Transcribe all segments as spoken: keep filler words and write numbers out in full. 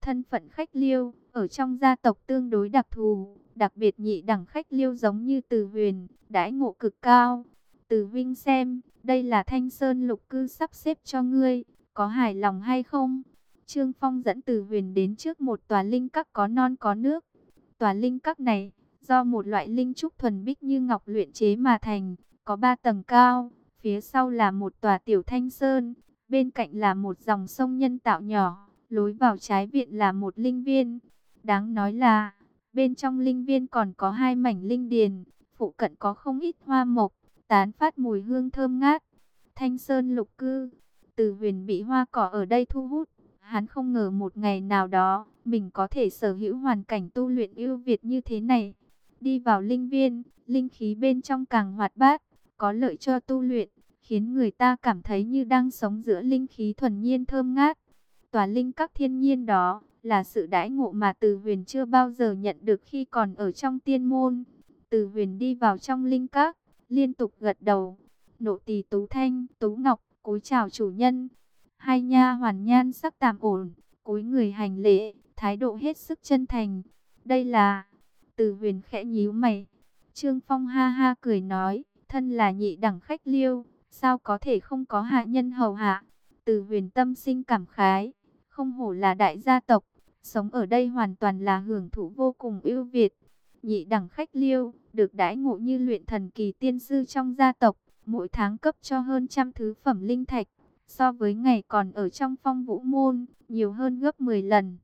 Thân phận khách liêu, ở trong gia tộc tương đối đặc thù, đặc biệt nhị đẳng khách liêu giống như Từ Huyền, đãi ngộ cực cao. Từ Vinh xem, đây là Thanh Sơn lục cư sắp xếp cho ngươi, có hài lòng hay không? Trương Phong dẫn Từ Huyền đến trước một tòa linh các có non có nước. Tòa linh các này, do một loại linh trúc thuần bích như ngọc luyện chế mà thành, có ba tầng cao, phía sau là một tòa tiểu Thanh Sơn, bên cạnh là một dòng sông nhân tạo nhỏ, lối vào trái viện là một linh viên. Đáng nói là, bên trong linh viên còn có hai mảnh linh điền, phụ cận có không ít hoa mộc, tán phát mùi hương thơm ngát. Thanh Sơn lục cư, Từ Huyền bị hoa cỏ ở đây thu hút, hắn không ngờ một ngày nào đó, mình có thể sở hữu hoàn cảnh tu luyện ưu việt như thế này. Đi vào linh viên, linh khí bên trong càng hoạt bát, có lợi cho tu luyện, khiến người ta cảm thấy như đang sống giữa linh khí thuần nhiên thơm ngát. Tòa linh các thiên nhiên đó là sự đãi ngộ mà Từ Huyền chưa bao giờ nhận được khi còn ở trong tiên môn. Từ Huyền đi vào trong linh các, liên tục gật đầu. Nộ tỳ Tú Thanh, Tú Ngọc, cúi chào chủ nhân. Hai nha hoàn nhan sắc tạm ổn, cúi người hành lễ, thái độ hết sức chân thành. Đây là... Từ Huyền khẽ nhíu mày. Trương Phong ha ha cười nói, thân là nhị đẳng khách liêu, sao có thể không có hạ nhân hầu hạ? Từ Huyền tâm sinh cảm khái, không hổ là đại gia tộc, sống ở đây hoàn toàn là hưởng thụ vô cùng ưu việt. Nhị đẳng khách liêu, được đãi ngộ như luyện thần kỳ tiên sư trong gia tộc, mỗi tháng cấp cho hơn trăm thứ phẩm linh thạch, so với ngày còn ở trong Phong Vũ môn, nhiều hơn gấp mười lần.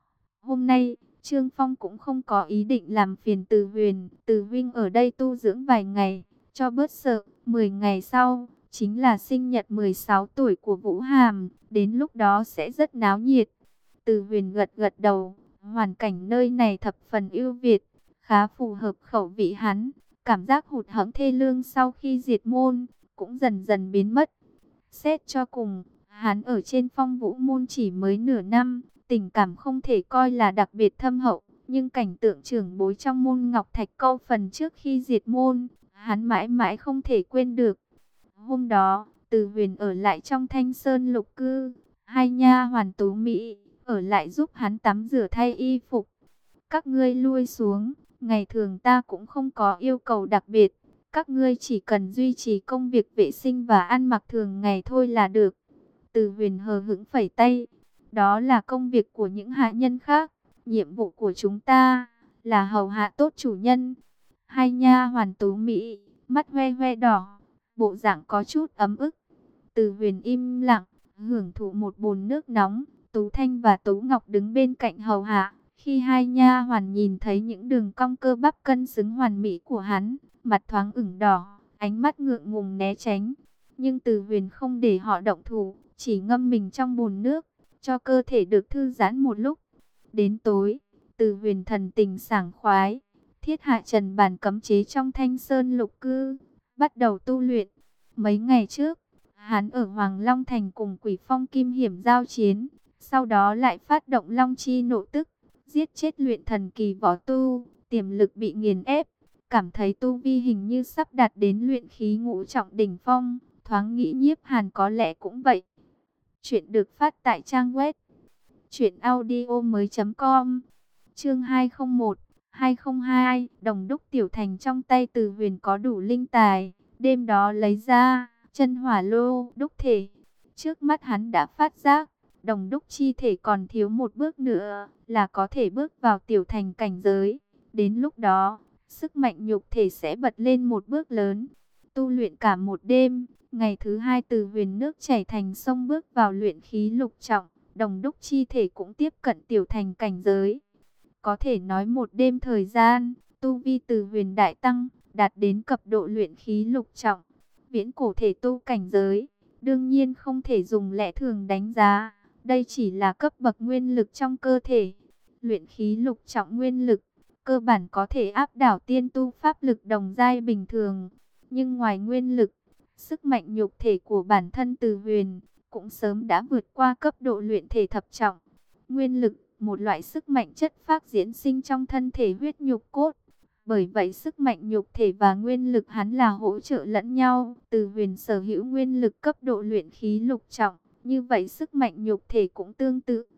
Hôm nay, Trương Phong cũng không có ý định làm phiền Từ Huyền, Từ Vinh ở đây tu dưỡng vài ngày, cho bớt sợ. mười ngày sau, chính là sinh nhật mười sáu tuổi của Vũ Hàm, đến lúc đó sẽ rất náo nhiệt. Từ Huyền gật gật đầu, hoàn cảnh nơi này thập phần ưu việt, khá phù hợp khẩu vị hắn. Cảm giác hụt hẫng thê lương sau khi diệt môn, cũng dần dần biến mất. Xét cho cùng, hắn ở trên Phong Vũ môn chỉ mới nửa năm, tình cảm không thể coi là đặc biệt thâm hậu, nhưng cảnh tượng trưởng bối trong môn Ngọc Thạch Câu phần trước khi diệt môn, hắn mãi mãi không thể quên được. Hôm đó, Từ Huyền ở lại trong Thanh Sơn lục cư, hai nha hoàn Tú Mỹ ở lại giúp hắn tắm rửa thay y phục. Các ngươi lui xuống, ngày thường ta cũng không có yêu cầu đặc biệt, các ngươi chỉ cần duy trì công việc vệ sinh và ăn mặc thường ngày thôi là được. Từ Huyền hờ hững phẩy tay, đó là công việc của những hạ nhân khác, nhiệm vụ của chúng ta là hầu hạ tốt chủ nhân. Hai nha hoàn Tú Mỹ, mắt hoe hoe đỏ, bộ dạng có chút ấm ức. Từ Huyền im lặng, hưởng thụ một bồn nước nóng. Tú Thanh và Tú Ngọc đứng bên cạnh hầu hạ. Khi hai nha hoàn nhìn thấy những đường cong cơ bắp cân xứng hoàn mỹ của hắn, mặt thoáng ửng đỏ, ánh mắt ngượng ngùng né tránh. Nhưng Từ Huyền không để họ động thủ, chỉ ngâm mình trong bồn nước, cho cơ thể được thư giãn một lúc. Đến tối, Từ Huyền thần tình sảng khoái, thiết hạ trần bản cấm chế trong Thanh Sơn lục cư, bắt đầu tu luyện. Mấy ngày trước, hắn ở Hoàng Long Thành cùng Quỷ Phong Kim Hiểm giao chiến, sau đó lại phát động Long Chi nộ tức, giết chết luyện thần kỳ võ tu, tiềm lực bị nghiền ép, cảm thấy tu vi hình như sắp đạt đến luyện khí ngũ trọng đỉnh phong, thoáng nghĩ Nhiếp Hàn có lẽ cũng vậy. Chuyện được phát tại trang web truyện audio mới chấm com. Chương hai không một, hai không hai, Đồng Đúc Tiểu Thành trong tay Từ Huyền có đủ linh tài, đêm đó lấy ra chân hỏa lô đúc thể. Trước mắt hắn đã phát giác, Đồng Đúc chi thể còn thiếu một bước nữa là có thể bước vào Tiểu Thành cảnh giới. Đến lúc đó, sức mạnh nhục thể sẽ bật lên một bước lớn. Tu luyện cả một đêm, ngày thứ hai Từ Huyền nước chảy thành sông bước vào luyện khí lục trọng, Đồng Đúc chi thể cũng tiếp cận Tiểu Thành cảnh giới. Có thể nói một đêm thời gian, tu vi Từ Huyền đại tăng, đạt đến cấp độ luyện khí lục trọng. Viễn cổ thể tu cảnh giới, đương nhiên không thể dùng lẽ thường đánh giá, đây chỉ là cấp bậc nguyên lực trong cơ thể. Luyện khí lục trọng nguyên lực, cơ bản có thể áp đảo tiên tu pháp lực đồng giai bình thường. Nhưng ngoài nguyên lực, sức mạnh nhục thể của bản thân Từ Huyền cũng sớm đã vượt qua cấp độ luyện thể thập trọng. Nguyên lực, một loại sức mạnh chất phác diễn sinh trong thân thể huyết nhục cốt. Bởi vậy sức mạnh nhục thể và nguyên lực hắn là hỗ trợ lẫn nhau. Từ Huyền sở hữu nguyên lực cấp độ luyện khí lục trọng, như vậy sức mạnh nhục thể cũng tương tự.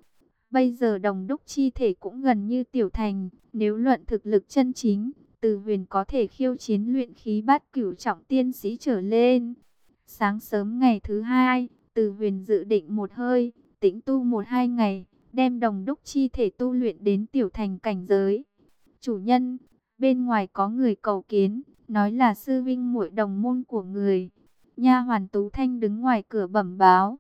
Bây giờ Đồng Đúc chi thể cũng gần như tiểu thành, nếu luận thực lực chân chính, Từ Huyền có thể khiêu chiến luyện khí bát cửu trọng tiên sĩ trở lên. Sáng sớm ngày thứ hai, Từ Huyền dự định một hơi, tĩnh tu một hai ngày, đem Đồng Đúc chi thể tu luyện đến tiểu thành cảnh giới. Chủ nhân, bên ngoài có người cầu kiến, nói là sư vinh muội đồng môn của người. Nha hoàn Tú Thanh đứng ngoài cửa bẩm báo.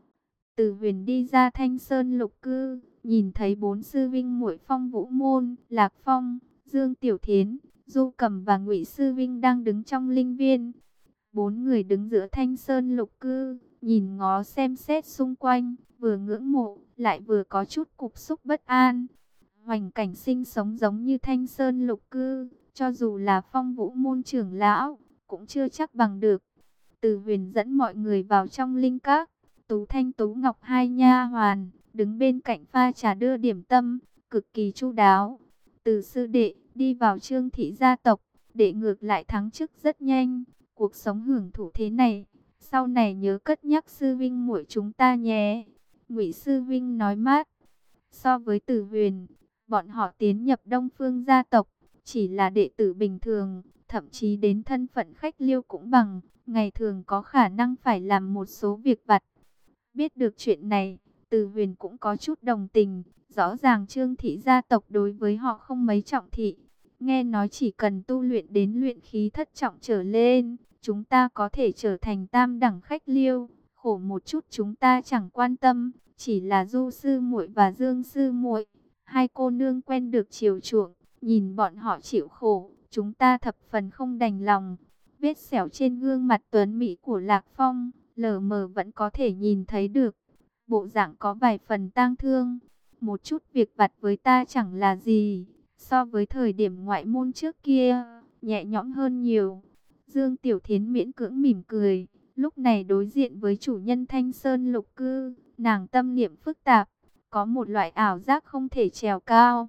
Từ Huyền đi ra Thanh Sơn Lục Cư, nhìn thấy bốn sư vinh muội Phong Vũ Môn, Lạc Phong, Dương Tiểu Thiến, Du Cẩm và Ngụy Sư Vinh đang đứng trong linh viên. Bốn người đứng giữa Thanh Sơn Lục Cư, nhìn ngó xem xét xung quanh, vừa ngưỡng mộ, lại vừa có chút cục xúc bất an. Hoành cảnh sinh sống giống như Thanh Sơn Lục Cư, cho dù là Phong Vũ Môn trưởng lão, cũng chưa chắc bằng được. Từ Huyền dẫn mọi người vào trong linh các. Tú Thanh Tú Ngọc hai nha hoàn đứng bên cạnh pha trà đưa điểm tâm, cực kỳ chu đáo. Từ sư đệ đi vào Trương thị gia tộc, đệ ngược lại thắng chức rất nhanh. Cuộc sống hưởng thụ thế này, sau này nhớ cất nhắc sư vinh muội chúng ta nhé. Ngụy Sư Vinh nói mát. So với Từ Huyền, bọn họ tiến nhập Đông Phương gia tộc, chỉ là đệ tử bình thường, thậm chí đến thân phận khách liêu cũng bằng. Ngày thường có khả năng phải làm một số việc vặt. Biết được chuyện này, Từ Huyền cũng có chút đồng tình. Rõ ràng Trương thị gia tộc đối với họ không mấy trọng thị. Nghe nói chỉ cần tu luyện đến luyện khí thất trọng trở lên, chúng ta có thể trở thành tam đẳng khách liêu. Khổ một chút chúng ta chẳng quan tâm, chỉ là Du sư muội và Dương sư muội, hai cô nương quen được chiều chuộng, nhìn bọn họ chịu khổ, chúng ta thập phần không đành lòng. Vết sẹo trên gương mặt tuấn mỹ của Lạc Phong, lờ mờ vẫn có thể nhìn thấy được. Bộ dạng có vài phần tang thương. Một chút việc vặt với ta chẳng là gì, so với thời điểm ngoại môn trước kia, nhẹ nhõm hơn nhiều. Dương Tiểu Thiến miễn cưỡng mỉm cười. Lúc này đối diện với chủ nhân Thanh Sơn Lục Cư, nàng tâm niệm phức tạp, có một loại ảo giác không thể trèo cao.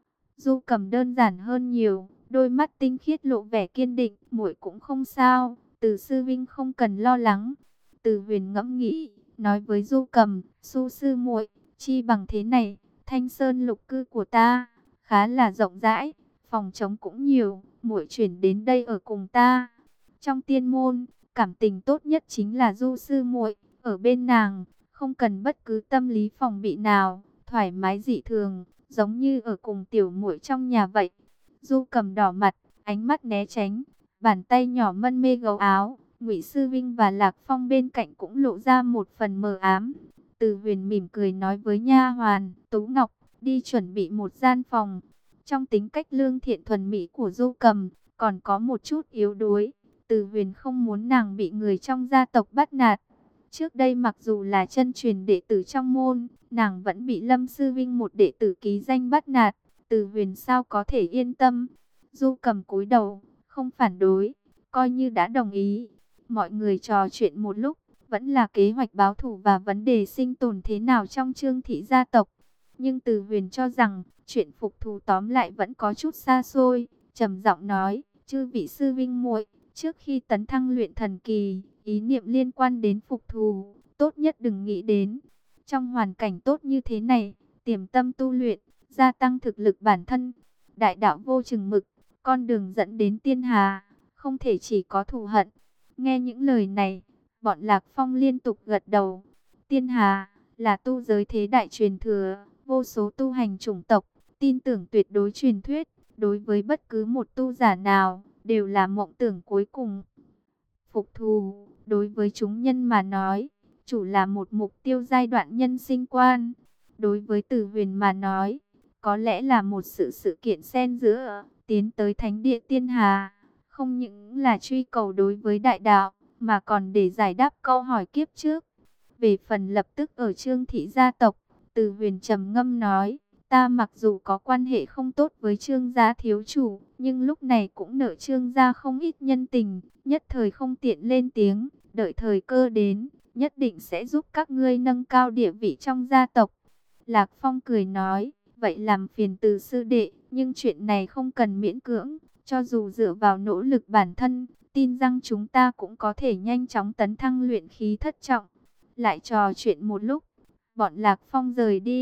Du Cầm đơn giản hơn nhiều, đôi mắt tinh khiết lộ vẻ kiên định, muội cũng không sao, Từ sư vinh không cần lo lắng. Từ Huyền ngẫm nghĩ, nói với Du Cầm, Su sư muội, chi bằng thế này, Thanh Sơn Lục Cư của ta khá là rộng rãi, phòng trống cũng nhiều, muội chuyển đến đây ở cùng ta. Trong tiên môn, cảm tình tốt nhất chính là Du sư muội, ở bên nàng, không cần bất cứ tâm lý phòng bị nào, thoải mái dị thường, giống như ở cùng tiểu muội trong nhà vậy. Du Cầm đỏ mặt, ánh mắt né tránh, bàn tay nhỏ mân mê gấu áo. Ngụy Sư Vinh và Lạc Phong bên cạnh cũng lộ ra một phần mờ ám. Từ Huyền mỉm cười nói với nha hoàn Tú Ngọc, đi chuẩn bị một gian phòng. Trong tính cách lương thiện thuần mỹ của Du Cầm, còn có một chút yếu đuối. Từ Huyền không muốn nàng bị người trong gia tộc bắt nạt. Trước đây mặc dù là chân truyền đệ tử trong môn, nàng vẫn bị Lâm Sư Vinh một đệ tử ký danh bắt nạt. Từ Huyền sao có thể yên tâm. Du Cầm cúi đầu, không phản đối, coi như đã đồng ý. Mọi người trò chuyện một lúc, vẫn là kế hoạch báo thù và vấn đề sinh tồn thế nào trong Trương thị gia tộc. Nhưng Từ Huyền cho rằng, chuyện phục thù tóm lại vẫn có chút xa xôi, trầm giọng nói, chư vị sư vinh muội, trước khi tấn thăng luyện thần kỳ, ý niệm liên quan đến phục thù, tốt nhất đừng nghĩ đến. Trong hoàn cảnh tốt như thế này, tiềm tâm tu luyện, gia tăng thực lực bản thân, đại đạo vô chừng mực, con đường dẫn đến tiên hà, không thể chỉ có thù hận. Nghe những lời này, bọn Lạc Phong liên tục gật đầu. Tiên hà là tu giới thế đại truyền thừa, vô số tu hành chủng tộc, tin tưởng tuyệt đối truyền thuyết, đối với bất cứ một tu giả nào, đều là mộng tưởng cuối cùng. Phục thù, đối với chúng nhân mà nói, chủ là một mục tiêu giai đoạn nhân sinh quan. Đối với Từ Huyền mà nói, có lẽ là một sự sự kiện xen giữa, tiến tới thánh địa tiên hà. Không những là truy cầu đối với đại đạo, mà còn để giải đáp câu hỏi kiếp trước. Về phần lập tức ở Trương thị gia tộc, Từ Huyền trầm ngâm nói, ta mặc dù có quan hệ không tốt với Trương gia thiếu chủ, nhưng lúc này cũng nợ Trương gia không ít nhân tình, nhất thời không tiện lên tiếng, đợi thời cơ đến, nhất định sẽ giúp các ngươi nâng cao địa vị trong gia tộc. Lạc Phong cười nói, vậy làm phiền Từ sư đệ, nhưng chuyện này không cần miễn cưỡng. Cho dù dựa vào nỗ lực bản thân, tin rằng chúng ta cũng có thể nhanh chóng tấn thăng luyện khí thất trọng. Lại trò chuyện một lúc, bọn Lạc Phong rời đi,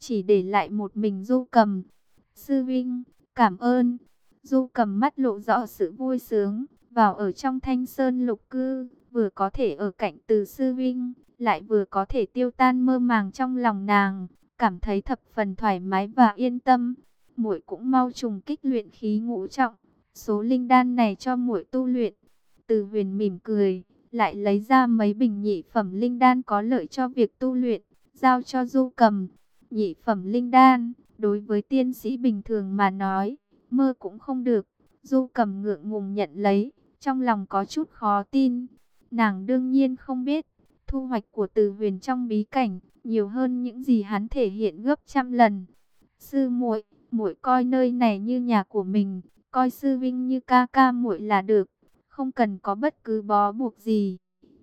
chỉ để lại một mình Du Cầm. Sư Vinh, cảm ơn. Du Cầm mắt lộ rõ sự vui sướng, vào ở trong Thanh Sơn Lục Cư, vừa có thể ở cạnh Từ Sư Vinh, lại vừa có thể tiêu tan mơ màng trong lòng nàng, cảm thấy thập phần thoải mái và yên tâm. Muội cũng mau trùng kích luyện khí ngũ trọng, số linh đan này cho muội tu luyện. Từ Huyền mỉm cười, lại lấy ra mấy bình nhị phẩm linh đan có lợi cho việc tu luyện, giao cho Du Cầm. Nhị phẩm linh đan, đối với tiên sĩ bình thường mà nói, mơ cũng không được. Du Cầm ngượng ngùng nhận lấy, trong lòng có chút khó tin. Nàng đương nhiên không biết, thu hoạch của Từ Huyền trong bí cảnh nhiều hơn những gì hắn thể hiện gấp trăm lần. Sư muội, muội coi nơi này như nhà của mình, coi sư Vinh như ca ca muội là được, không cần có bất cứ bó buộc gì.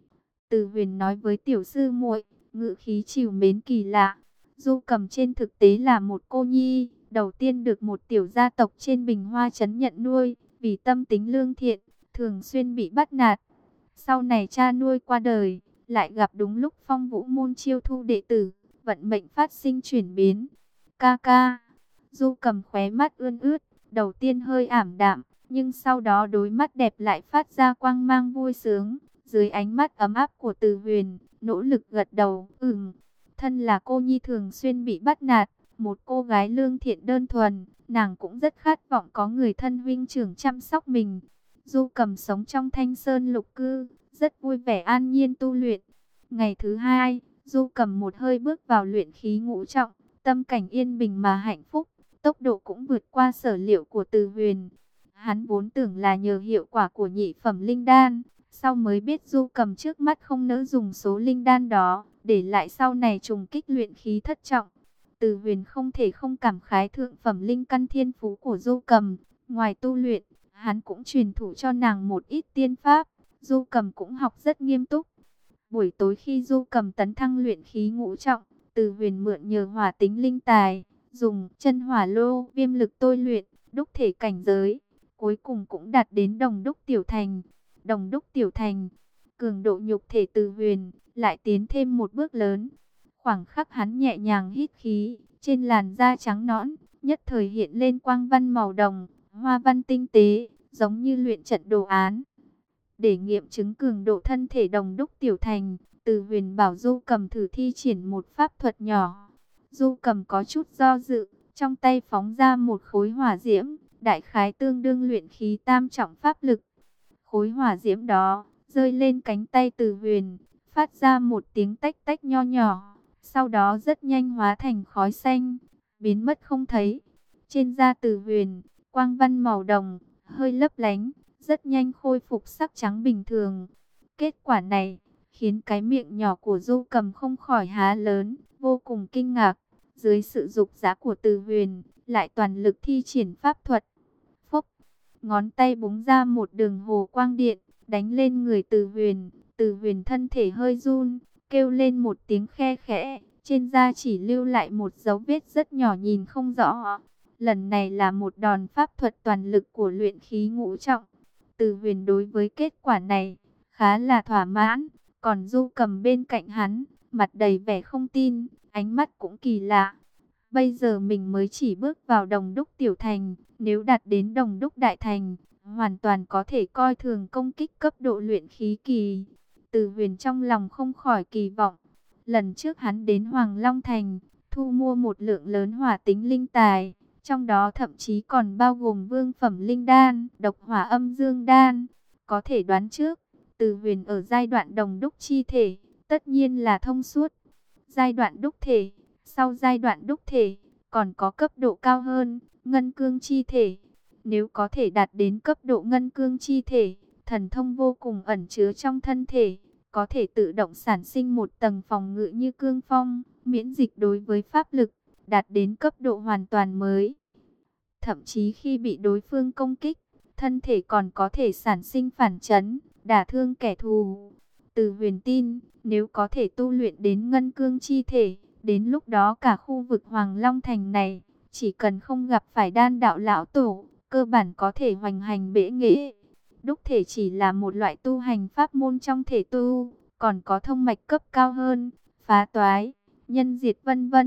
Từ Huyền nói với tiểu sư muội, ngữ khí trìu mến kỳ lạ. Du Cầm trên thực tế là một cô nhi, đầu tiên được một tiểu gia tộc trên Bình Hoa trấn nhận nuôi, vì tâm tính lương thiện, thường xuyên bị bắt nạt. Sau này cha nuôi qua đời, lại gặp đúng lúc Phong Vũ môn chiêu thu đệ tử, vận mệnh phát sinh chuyển biến. Ca ca, Du Cầm khóe mắt ươn ướt, đầu tiên hơi ảm đạm, nhưng sau đó đôi mắt đẹp lại phát ra quang mang vui sướng. Dưới ánh mắt ấm áp của Từ Huyền, nỗ lực gật đầu, ừm. Thân là cô nhi thường xuyên bị bắt nạt, một cô gái lương thiện đơn thuần, nàng cũng rất khát vọng có người thân huynh trưởng chăm sóc mình. Du Cầm sống trong Thanh Sơn Lục Cư, rất vui vẻ an nhiên tu luyện. Ngày thứ hai, Du Cầm một hơi bước vào luyện khí ngũ trọng, tâm cảnh yên bình mà hạnh phúc, tốc độ cũng vượt qua sở liệu của Từ Huyền. Hắn vốn tưởng là nhờ hiệu quả của nhị phẩm linh đan, sau mới biết Du Cầm trước mắt không nỡ dùng số linh đan đó, để lại sau này trùng kích luyện khí thất trọng. Từ Huyền không thể không cảm khái thượng phẩm linh căn thiên phú của Du Cầm. Ngoài tu luyện, hắn cũng truyền thụ cho nàng một ít tiên pháp. Du Cầm cũng học rất nghiêm túc. Buổi tối khi Du Cầm tấn thăng luyện khí ngũ trọng, Từ Huyền mượn nhờ hỏa tính linh tài, dùng chân hỏa lô viêm lực tôi luyện, đúc thể cảnh giới. Cuối cùng cũng đạt đến đồng đúc tiểu thành. Đồng đúc tiểu thành, cường độ nhục thể Từ Huyền lại tiến thêm một bước lớn. Khoảng khắc hắn nhẹ nhàng hít khí, trên làn da trắng nõn, nhất thời hiện lên quang văn màu đồng, hoa văn tinh tế, giống như luyện trận đồ án. Để nghiệm chứng cường độ thân thể đồng đúc tiểu thành, Từ Huyền bảo Du Cầm thử thi triển một pháp thuật nhỏ. Du Cầm có chút do dự, trong tay phóng ra một khối hỏa diễm, đại khái tương đương luyện khí tam trọng pháp lực. Khối hỏa diễm đó rơi lên cánh tay Từ Huyền, phát ra một tiếng tách tách nho nhỏ, sau đó rất nhanh hóa thành khói xanh, biến mất không thấy. Trên da Từ Huyền, quang văn màu đồng, hơi lấp lánh, rất nhanh khôi phục sắc trắng bình thường. Kết quả này khiến cái miệng nhỏ của Du Cầm không khỏi há lớn, vô cùng kinh ngạc. Dưới sự dục giá của Từ Huyền, lại toàn lực thi triển pháp thuật. Phốc, ngón tay búng ra một đường hồ quang điện, đánh lên người Từ Huyền. Từ Huyền thân thể hơi run, kêu lên một tiếng khe khẽ, trên da chỉ lưu lại một dấu vết rất nhỏ nhìn không rõ. Lần này là một đòn pháp thuật toàn lực của luyện khí ngũ trọng. Từ Huyền đối với kết quả này khá là thỏa mãn, còn Du Cầm bên cạnh hắn, mặt đầy vẻ không tin, ánh mắt cũng kỳ lạ. Bây giờ mình mới chỉ bước vào đồng đúc tiểu thành, nếu đạt đến đồng đúc đại thành, hoàn toàn có thể coi thường công kích cấp độ luyện khí kỳ. Từ Huyền trong lòng không khỏi kỳ vọng. Lần trước hắn đến Hoàng Long Thành, thu mua một lượng lớn hỏa tính linh tài, trong đó thậm chí còn bao gồm vương phẩm linh đan, độc hỏa âm dương đan. Có thể đoán trước, Từ Huyền ở giai đoạn đồng đúc chi thể, tất nhiên là thông suốt. Giai đoạn đúc thể, sau giai đoạn đúc thể, còn có cấp độ cao hơn, ngân cương chi thể. Nếu có thể đạt đến cấp độ ngân cương chi thể, thần thông vô cùng ẩn chứa trong thân thể, có thể tự động sản sinh một tầng phòng ngự như cương phong, miễn dịch đối với pháp lực, đạt đến cấp độ hoàn toàn mới. Thậm chí khi bị đối phương công kích, thân thể còn có thể sản sinh phản chấn, đả thương kẻ thù. Từ Huyền tin, nếu có thể tu luyện đến ngân cương chi thể, đến lúc đó cả khu vực Hoàng Long Thành này, chỉ cần không gặp phải đan đạo lão tổ, cơ bản có thể hoành hành bệ nghệ. Đúc thể chỉ là một loại tu hành pháp môn trong thể tu, còn có thông mạch cấp cao hơn, phá toái, nhân diệt vân vân,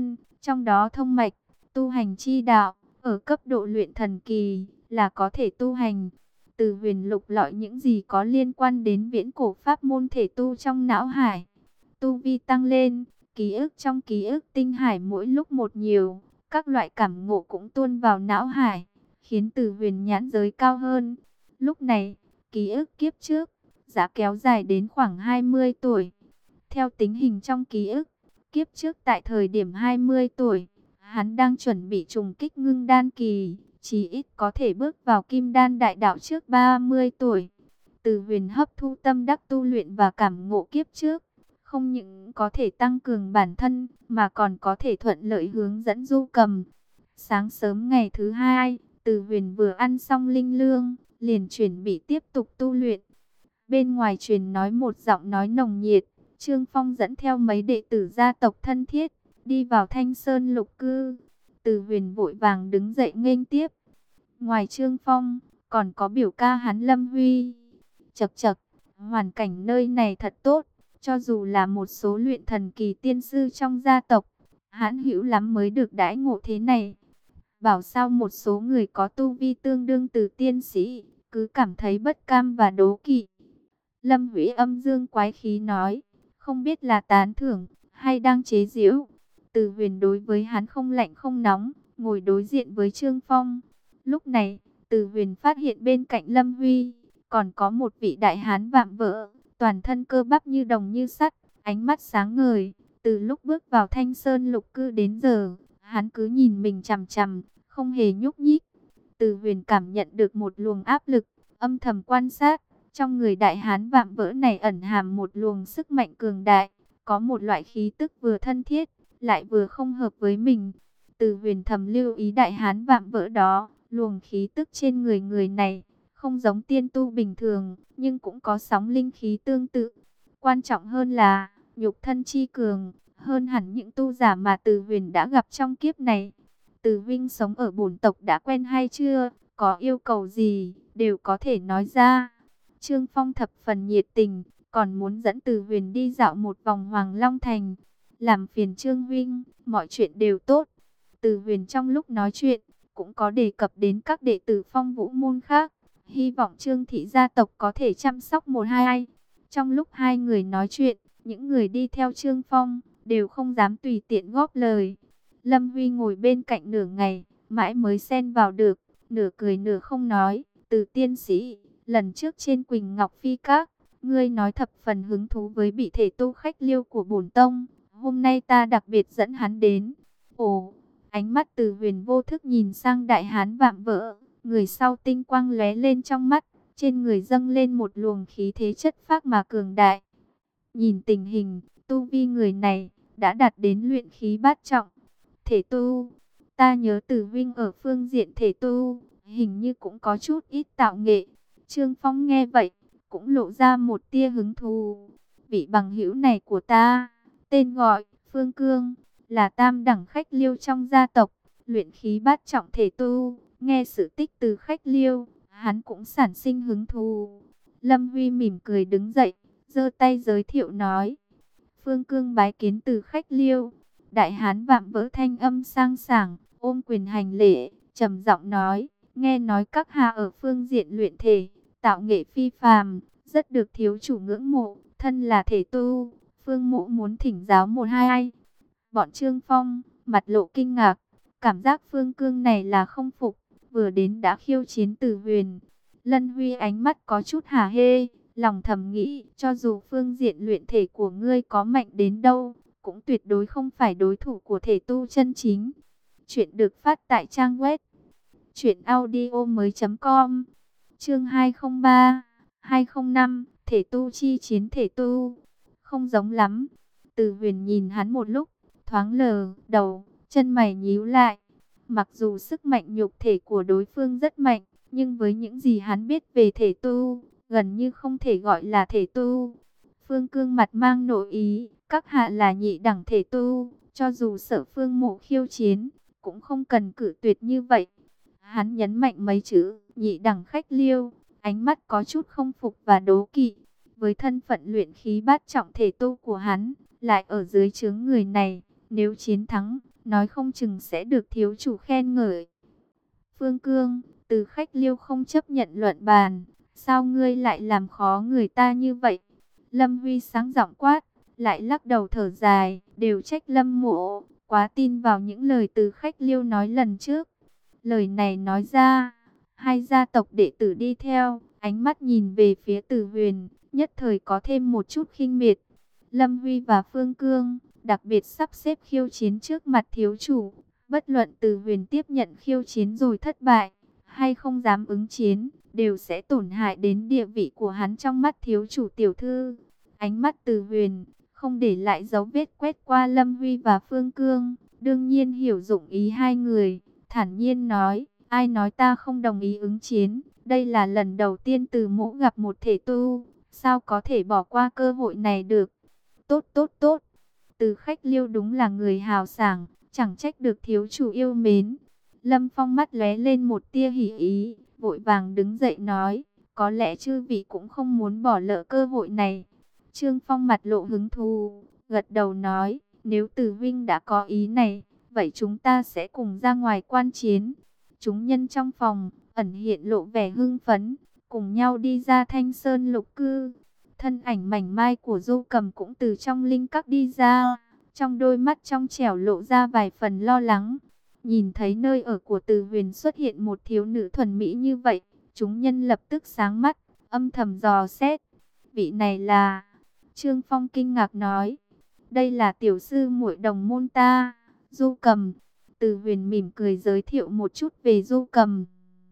trong đó thông mạch, tu hành chi đạo, ở cấp độ luyện thần kỳ, là có thể tu hành. Từ Huyền lục lọi những gì có liên quan đến viễn cổ pháp môn thể tu trong não hải. Tu vi tăng lên, ký ức trong ký ức tinh hải mỗi lúc một nhiều, các loại cảm ngộ cũng tuôn vào não hải, khiến Từ Huyền nhãn giới cao hơn. Lúc này, ký ức kiếp trước, đã kéo dài đến khoảng hai mươi tuổi. Theo tính hình trong ký ức, kiếp trước tại thời điểm hai mươi tuổi, hắn đang chuẩn bị trùng kích ngưng đan kỳ, chí ít có thể bước vào kim đan đại đạo trước ba mươi tuổi. Từ Huyền hấp thu tâm đắc tu luyện và cảm ngộ kiếp trước, không những có thể tăng cường bản thân, mà còn có thể thuận lợi hướng dẫn Du Cầm. Sáng sớm ngày thứ hai, Từ Huyền vừa ăn xong linh lương, liền chuẩn bị tiếp tục tu luyện. Bên ngoài truyền nói một giọng nói nồng nhiệt, Trương Phong dẫn theo mấy đệ tử gia tộc thân thiết, đi vào Thanh Sơn lục cư. Từ Huyền vội vàng đứng dậy nghênh tiếp. Ngoài Trương Phong, còn có biểu ca hắn Lâm Huy. Chậc chậc, hoàn cảnh nơi này thật tốt, cho dù là một số luyện thần kỳ tiên sư trong gia tộc, hãn hữu lắm mới được đãi ngộ thế này. Bảo sao một số người có tu vi tương đương từ tiên sĩ, cứ cảm thấy bất cam và đố kỵ. Lâm Huy âm dương quái khí nói, không biết là tán thưởng hay đang chế giễu. Từ Huyền đối với hắn không lạnh không nóng, ngồi đối diện với Trương Phong. Lúc này, Từ Huyền phát hiện bên cạnh Lâm Huy, còn có một vị đại hán vạm vỡ, toàn thân cơ bắp như đồng như sắt, ánh mắt sáng ngời. Từ lúc bước vào Thanh Sơn lục cư đến giờ, hắn cứ nhìn mình chằm chằm, không hề nhúc nhích. Từ Huyền cảm nhận được một luồng áp lực, âm thầm quan sát. Trong người đại hán vạm vỡ này ẩn hàm một luồng sức mạnh cường đại, có một loại khí tức vừa thân thiết, lại vừa không hợp với mình. Từ Huyền thầm lưu ý đại hán vạm vỡ đó, luồng khí tức trên người người này, không giống tiên tu bình thường, nhưng cũng có sóng linh khí tương tự. Quan trọng hơn là, nhục thân chi cường, hơn hẳn những tu giả mà Từ Huyền đã gặp trong kiếp này. Từ Vinh sống ở bổn tộc đã quen hay chưa, có yêu cầu gì, đều có thể nói ra. Trương Phong thập phần nhiệt tình, còn muốn dẫn Từ Huyền đi dạo một vòng Hoàng Long Thành. Làm phiền Trương Vinh, mọi chuyện đều tốt. Từ Huyền trong lúc nói chuyện, cũng có đề cập đến các đệ tử Phong Vũ môn khác. Hy vọng Trương thị gia tộc có thể chăm sóc một hai ai. Trong lúc hai người nói chuyện, những người đi theo Trương Phong, đều không dám tùy tiện góp lời. Lâm Huy ngồi bên cạnh nửa ngày, mãi mới xen vào được, nửa cười nửa không nói. Từ tiên sĩ, lần trước trên Quỳnh Ngọc Phi Các, ngươi nói thập phần hứng thú với bị thể tu khách liêu của bổn tông. Hôm nay ta đặc biệt dẫn hắn đến. Ồ, ánh mắt Từ Huyền vô thức nhìn sang đại hán vạm vỡ. Người sau tinh quang lóe lên trong mắt, trên người dâng lên một luồng khí thế chất phác mà cường đại. Nhìn tình hình, tu vi người này đã đạt đến luyện khí bát trọng. Thể tu, ta nhớ Từ Vinh ở phương diện thể tu, hình như cũng có chút ít tạo nghệ. Trương Phong nghe vậy, cũng lộ ra một tia hứng thú. Vị bằng hữu này của ta, tên gọi Phương Cương, là tam đẳng khách liêu trong gia tộc, luyện khí bát trọng thể tu. Nghe sự tích từ khách liêu, hắn cũng sản sinh hứng thú. Lâm Huy mỉm cười đứng dậy, giơ tay giới thiệu nói. Phương Cương bái kiến từ khách liêu. Đại hán vạm vỡ thanh âm sang sảng, ôm quyền hành lễ, trầm giọng nói. Nghe nói các hạ ở phương diện luyện thể, tạo nghệ phi phàm, rất được thiếu chủ ngưỡng mộ. Thân là thể tu, Phương mộ muốn thỉnh giáo một hai ai. Bọn Trương Phong, mặt lộ kinh ngạc, cảm giác Phương Cương này là không phục. Vừa đến đã khiêu chiến Từ Huyền. Lân Huy ánh mắt có chút hả hê, lòng thầm nghĩ, cho dù phương diện luyện thể của ngươi có mạnh đến đâu, cũng tuyệt đối không phải đối thủ của thể tu chân chính. Chuyện được phát tại trang web truyện audio mới chấm com. Chương hai không ba, hai không năm, thể tu chi chiến thể tu. Không giống lắm. Từ Huyền nhìn hắn một lúc, thoáng lờ đầu, chân mày nhíu lại. Mặc dù sức mạnh nhục thể của đối phương rất mạnh, nhưng với những gì hắn biết về thể tu, gần như không thể gọi là thể tu. Phương Cương mặt mang nội ý, các hạ là nhị đẳng thể tu, cho dù Sở Phương mộ khiêu chiến, cũng không cần cử tuyệt như vậy. Hắn nhấn mạnh mấy chữ, nhị đẳng khách liêu, ánh mắt có chút không phục và đố kỵ. Với thân phận luyện khí bát trọng thể tu của hắn, lại ở dưới chướng người này, nếu chiến thắng, nói không chừng sẽ được thiếu chủ khen ngợi. Phương Cương, Từ Khách Liêu không chấp nhận luận bàn, sao ngươi lại làm khó người ta như vậy? Lâm Huy sáng giọng quát, lại lắc đầu thở dài, đều trách Lâm Mộ, quá tin vào những lời Từ Khách Liêu nói lần trước. Lời này nói ra, hai gia tộc đệ tử đi theo, ánh mắt nhìn về phía Từ Huyền, nhất thời có thêm một chút khinh miệt. Lâm Huy và Phương Cương, đặc biệt sắp xếp khiêu chiến trước mặt thiếu chủ. Bất luận Từ Huyền tiếp nhận khiêu chiến rồi thất bại, hay không dám ứng chiến, đều sẽ tổn hại đến địa vị của hắn trong mắt thiếu chủ tiểu thư. Ánh mắt Từ Huyền, không để lại dấu vết quét qua Lâm Huy và Phương Cương, đương nhiên hiểu dụng ý hai người, thản nhiên nói, ai nói ta không đồng ý ứng chiến, đây là lần đầu tiên Từ Mỗ gặp một thể tu, sao có thể bỏ qua cơ hội này được. Tốt tốt tốt, Từ Khách Liêu đúng là người hào sảng, chẳng trách được thiếu chủ yêu mến. Lâm Phong mắt lóe lên một tia hỉ ý, vội vàng đứng dậy nói, có lẽ chư vị cũng không muốn bỏ lỡ cơ hội này. Trương Phong mặt lộ hứng thú, gật đầu nói, nếu Từ Vinh đã có ý này, vậy chúng ta sẽ cùng ra ngoài quan chiến. Chúng nhân trong phòng, ẩn hiện lộ vẻ hưng phấn, cùng nhau đi ra Thanh Sơn lục cư. Thân ảnh mảnh mai của Du Cầm cũng từ trong linh các đi ra, trong đôi mắt trong trẻo lộ ra vài phần lo lắng. Nhìn thấy nơi ở của Từ Huyền xuất hiện một thiếu nữ thuần mỹ như vậy, chúng nhân lập tức sáng mắt, âm thầm dò xét. Vị này là... Trương Phong kinh ngạc nói, đây là tiểu sư muội đồng môn ta, Du Cầm. Từ Huyền mỉm cười giới thiệu một chút về Du Cầm.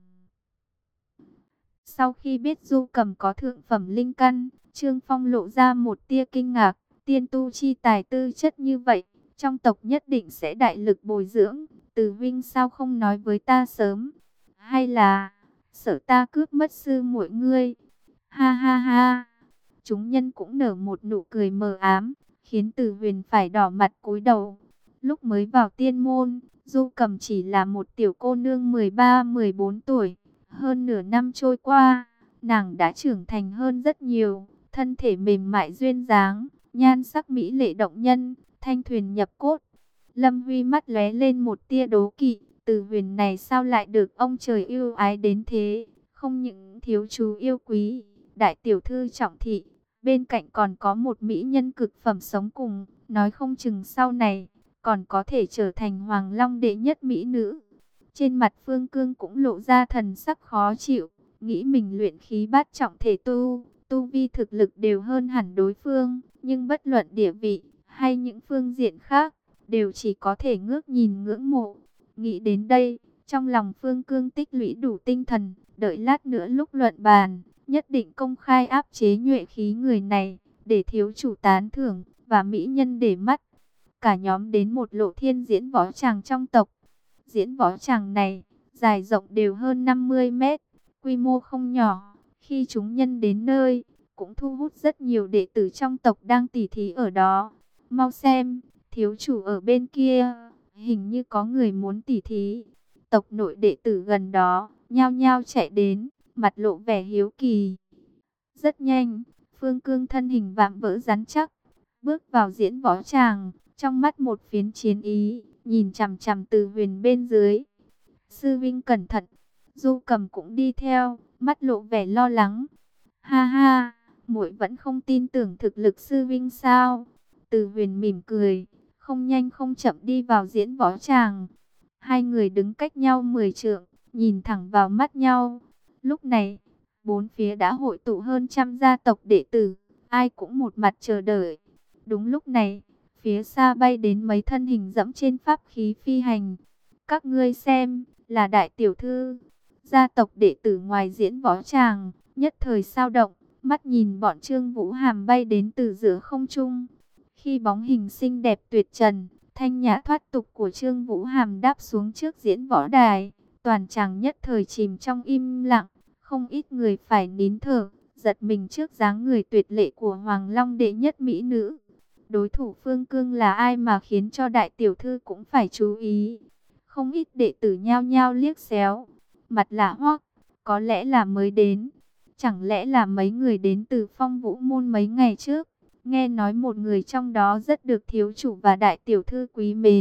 Sau khi biết Du Cầm có thượng phẩm linh căn, Trương Phong lộ ra một tia kinh ngạc, tiên tu chi tài tư chất như vậy, trong tộc nhất định sẽ đại lực bồi dưỡng. Từ Vinh sao không nói với ta sớm? Hay là sợ ta cướp mất sư muội ngươi? Ha ha ha! Chúng nhân cũng nở một nụ cười mờ ám, khiến Từ Huyền phải đỏ mặt cúi đầu. Lúc mới vào tiên môn, Du Cầm chỉ là một tiểu cô nương mười ba mười bốn tuổi. Hơn nửa năm trôi qua, nàng đã trưởng thành hơn rất nhiều, thân thể mềm mại duyên dáng, nhan sắc mỹ lệ động nhân, thanh thuyền nhập cốt. Lâm Huy mắt lóe lên một tia đố kỵ, Từ Huyền này sao lại được ông trời yêu ái đến thế, không những thiếu chú yêu quý, đại tiểu thư trọng thị, bên cạnh còn có một mỹ nhân cực phẩm sống cùng, nói không chừng sau này còn có thể trở thành Hoàng Long đệ nhất mỹ nữ. Trên mặt Phương Cương cũng lộ ra thần sắc khó chịu, nghĩ mình luyện khí bát trọng thể tu, tu vi thực lực đều hơn hẳn đối phương, nhưng bất luận địa vị hay những phương diện khác, đều chỉ có thể ngước nhìn ngưỡng mộ. Nghĩ đến đây, trong lòng Phương Cương tích lũy đủ tinh thần, đợi lát nữa lúc luận bàn, nhất định công khai áp chế nhuệ khí người này, để thiếu chủ tán thưởng, và mỹ nhân để mắt. Cả nhóm đến một lộ thiên diễn võ tràng trong tộc. Diễn võ tràng này, dài rộng đều hơn năm mươi mét, quy mô không nhỏ. Khi chúng nhân đến nơi, cũng thu hút rất nhiều đệ tử trong tộc đang tỉ thí ở đó. Mau xem, thiếu chủ ở bên kia, hình như có người muốn tỉ thí. Tộc nội đệ tử gần đó, nhao nhao chạy đến, mặt lộ vẻ hiếu kỳ. Rất nhanh, Phương Cương thân hình vạm vỡ rắn chắc, bước vào diễn võ tràng, trong mắt một phiến chiến ý, nhìn chằm chằm Từ Huyền bên dưới. Sư Vinh cẩn thận, Du Cầm cũng đi theo, mắt lộ vẻ lo lắng. Ha ha, muội vẫn không tin tưởng thực lực Sư Vinh sao? Từ Huyền mỉm cười, không nhanh không chậm đi vào diễn võ tràng. Hai người đứng cách nhau mười trượng, nhìn thẳng vào mắt nhau. Lúc này, bốn phía đã hội tụ hơn trăm gia tộc đệ tử, ai cũng một mặt chờ đợi. Đúng lúc này, phía xa bay đến mấy thân hình dẫm trên pháp khí phi hành. Các ngươi xem, là đại tiểu thư. Gia tộc đệ tử ngoài diễn võ tràng, nhất thời sao động, mắt nhìn bọn Trương Vũ Hàm bay đến từ giữa không trung. Khi bóng hình xinh đẹp tuyệt trần, thanh nhã thoát tục của Trương Vũ Hàm đáp xuống trước diễn võ đài, toàn tràng nhất thời chìm trong im lặng, không ít người phải nín thở, giật mình trước dáng người tuyệt lệ của Hoàng Long đệ nhất mỹ nữ. Đối thủ Phương Cương là ai mà khiến cho đại tiểu thư cũng phải chú ý. Không ít đệ tử nhao nhao liếc xéo, mặt lạ hoắc, có lẽ là mới đến. Chẳng lẽ là mấy người đến từ Phong Vũ Môn mấy ngày trước? Nghe nói một người trong đó rất được thiếu chủ và đại tiểu thư quý mến,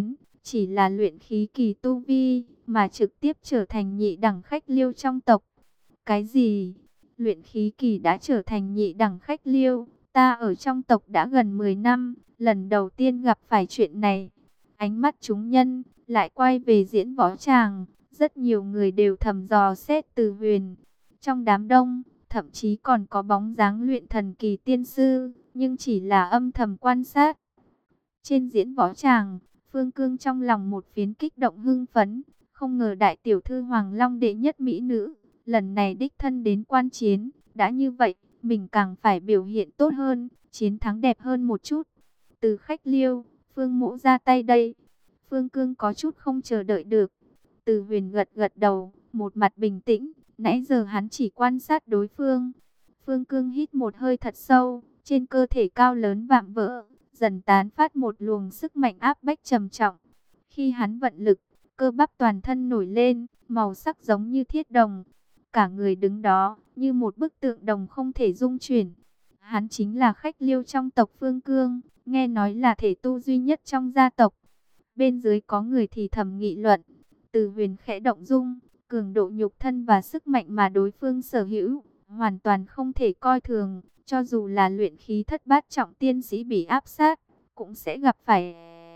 chỉ là luyện khí kỳ tu vi, mà trực tiếp trở thành nhị đẳng khách liêu trong tộc. Cái gì? Luyện khí kỳ đã trở thành nhị đẳng khách liêu? Ta ở trong tộc đã gần mười năm, lần đầu tiên gặp phải chuyện này. Ánh mắt chúng nhân lại quay về diễn võ tràng, rất nhiều người đều thầm dò xét Từ Huyền. Trong đám đông, thậm chí còn có bóng dáng luyện thần kỳ tiên sư, nhưng chỉ là âm thầm quan sát. Trên diễn võ tràng, Phương Cương trong lòng một phiến kích động hưng phấn, không ngờ đại tiểu thư Hoàng Long đệ nhất mỹ nữ, lần này đích thân đến quan chiến, đã như vậy, mình càng phải biểu hiện tốt hơn, chiến thắng đẹp hơn một chút. Từ khách liêu, Phương Mỗ ra tay đây. Phương Cương có chút không chờ đợi được. Từ Huyền gật gật đầu, một mặt bình tĩnh, nãy giờ hắn chỉ quan sát đối phương. Phương Cương hít một hơi thật sâu, trên cơ thể cao lớn vạm vỡ, dần tán phát một luồng sức mạnh áp bách trầm trọng. Khi hắn vận lực, cơ bắp toàn thân nổi lên, màu sắc giống như thiết đồng. Cả người đứng đó, như một bức tượng đồng không thể dung chuyển. Hắn chính là khách liêu trong tộc Phương Cương, nghe nói là thể tu duy nhất trong gia tộc. Bên dưới có người thì thầm nghị luận. Từ Huyền khẽ động dung, cường độ nhục thân và sức mạnh mà đối phương sở hữu, hoàn toàn không thể coi thường. Cho dù là luyện khí thất bát trọng tiên sĩ bị áp sát, cũng sẽ gặp phải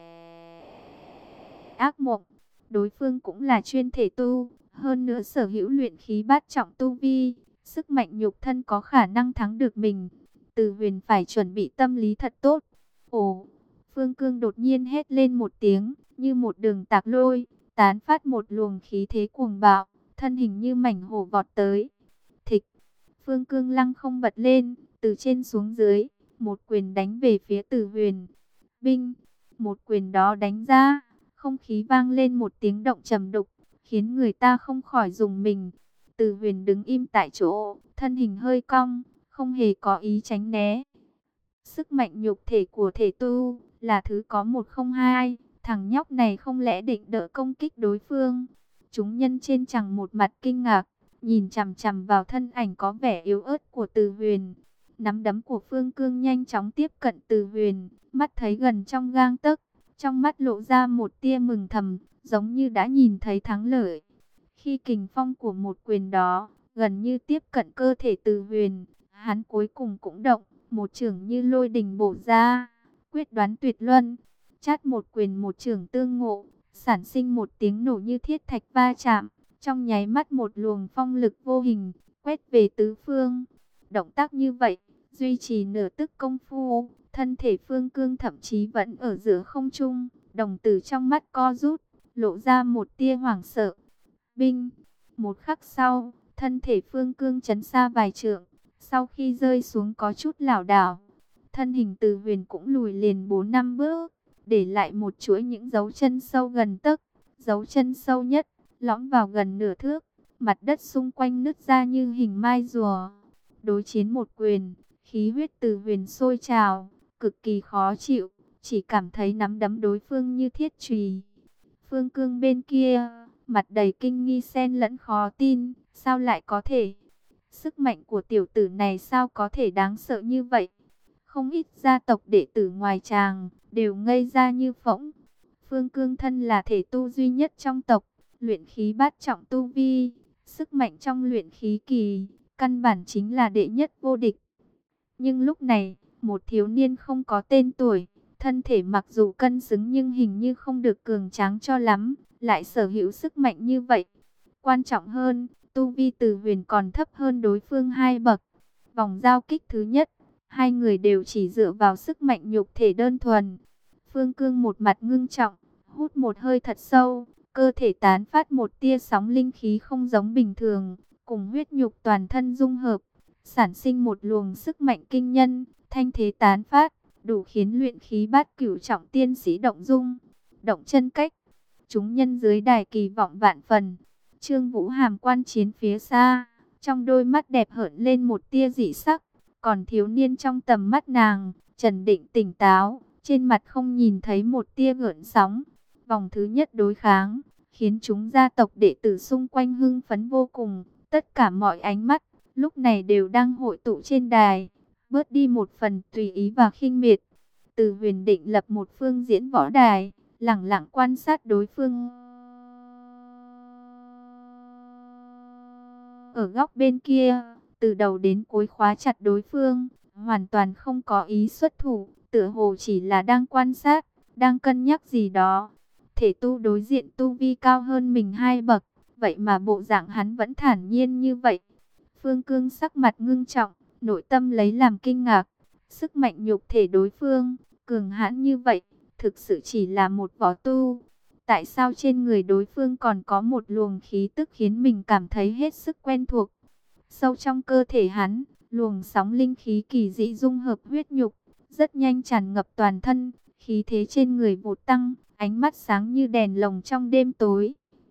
ác mộng. Đối phương cũng là chuyên thể tu, hơn nữa sở hữu luyện khí bát trọng tu vi, sức mạnh nhục thân có khả năng thắng được mình. Từ Huyền phải chuẩn bị tâm lý thật tốt. Ồ, Phương Cương đột nhiên hét lên một tiếng, như một đường tạc lôi, tán phát một luồng khí thế cuồng bạo, thân hình như mảnh hổ vọt tới. Thịch, Phương Cương lăng không bật lên, từ trên xuống dưới, một quyền đánh về phía Từ Huyền. Binh, một quyền đó đánh ra, không khí vang lên một tiếng động trầm đục, khiến người ta không khỏi rùng mình. Từ Huyền đứng im tại chỗ, thân hình hơi cong, không hề có ý tránh né. Sức mạnh nhục thể của thể tu là thứ có một không hai, thằng nhóc này không lẽ định đỡ công kích đối phương. Chúng nhân trên chàng một mặt kinh ngạc, nhìn chằm chằm vào thân ảnh có vẻ yếu ớt của Từ Huyền. Nắm đấm của Phương Cương nhanh chóng tiếp cận Từ Huyền, mắt thấy gần trong gang tấc, trong mắt lộ ra một tia mừng thầm, giống như đã nhìn thấy thắng lợi. Khi kình phong của một quyền đó gần như tiếp cận cơ thể Từ Huyền, hắn cuối cùng cũng động, một chưởng như lôi đình bổ ra, quyết đoán tuyệt luân. Chát một quyền một chưởng tương ngộ, sản sinh một tiếng nổ như thiết thạch va chạm, trong nháy mắt một luồng phong lực vô hình quét về tứ phương. Động tác như vậy, duy trì nửa tức công phu, thân thể Phương Cương thậm chí vẫn ở giữa không trung, đồng tử trong mắt co rút, lộ ra một tia hoảng sợ. Binh, một khắc sau, thân thể Phương Cương chấn xa vài trượng, sau khi rơi xuống có chút lảo đảo, thân hình Từ Huyền cũng lùi liền bốn năm bước, để lại một chuỗi những dấu chân sâu gần tấc, dấu chân sâu nhất lõm vào gần nửa thước, mặt đất xung quanh nứt ra như hình mai rùa. Đối chiến một quyền, khí huyết Từ Huyền sôi trào, cực kỳ khó chịu, chỉ cảm thấy nắm đấm đối phương như thiết chùy. Phương Cương bên kia, mặt đầy kinh nghi xen lẫn khó tin, sao lại có thể? Sức mạnh của tiểu tử này sao có thể đáng sợ như vậy? Không ít gia tộc đệ tử ngoài tràng đều ngây ra như phỗng. Phương Cương thân là thể tu duy nhất trong tộc, luyện khí bát trọng tu vi, sức mạnh trong luyện khí kỳ, căn bản chính là đệ nhất vô địch. Nhưng lúc này, một thiếu niên không có tên tuổi, thân thể mặc dù cân xứng nhưng hình như không được cường tráng cho lắm, lại sở hữu sức mạnh như vậy. Quan trọng hơn, tu vi Từ Huyền còn thấp hơn đối phương hai bậc. Vòng giao kích thứ nhất, hai người đều chỉ dựa vào sức mạnh nhục thể đơn thuần. Phương Cương một mặt ngưng trọng, hút một hơi thật sâu, cơ thể tán phát một tia sóng linh khí không giống bình thường, cùng huyết nhục toàn thân dung hợp, sản sinh một luồng sức mạnh kinh nhân, thanh thế tán phát, đủ khiến luyện khí bát cửu trọng tiên sĩ động dung. Động chân cách, chúng nhân dưới đài kỳ vọng vạn phần. Trương Vũ Hàm quan chiến phía xa, trong đôi mắt đẹp hởn lên một tia dị sắc, còn thiếu niên trong tầm mắt nàng, trần định tỉnh táo, trên mặt không nhìn thấy một tia gợn sóng. Vòng thứ nhất đối kháng, khiến chúng gia tộc đệ tử xung quanh hưng phấn vô cùng, tất cả mọi ánh mắt lúc này đều đang hội tụ trên đài, bớt đi một phần tùy ý và khinh miệt. Từ Huyền định lập một phương diễn võ đài, lẳng lặng quan sát đối phương. Ở góc bên kia, từ đầu đến cuối khóa chặt đối phương, hoàn toàn không có ý xuất thủ, tựa hồ chỉ là đang quan sát, đang cân nhắc gì đó. Thể tu đối diện tu vi cao hơn mình hai bậc, vậy mà bộ dạng hắn vẫn thản nhiên như vậy. Phương Cương sắc mặt ngưng trọng, nội tâm lấy làm kinh ngạc. Sức mạnh nhục thể đối phương, cường hãn như vậy, thực sự chỉ là một võ tu. Tại sao trên người đối phương còn có một luồng khí tức khiến mình cảm thấy hết sức quen thuộc? Sâu trong cơ thể hắn, luồng sóng linh khí kỳ dị dung hợp huyết nhục, rất nhanh tràn ngập toàn thân, khí thế trên người vụt tăng, ánh mắt sáng như đèn lồng trong đêm tối.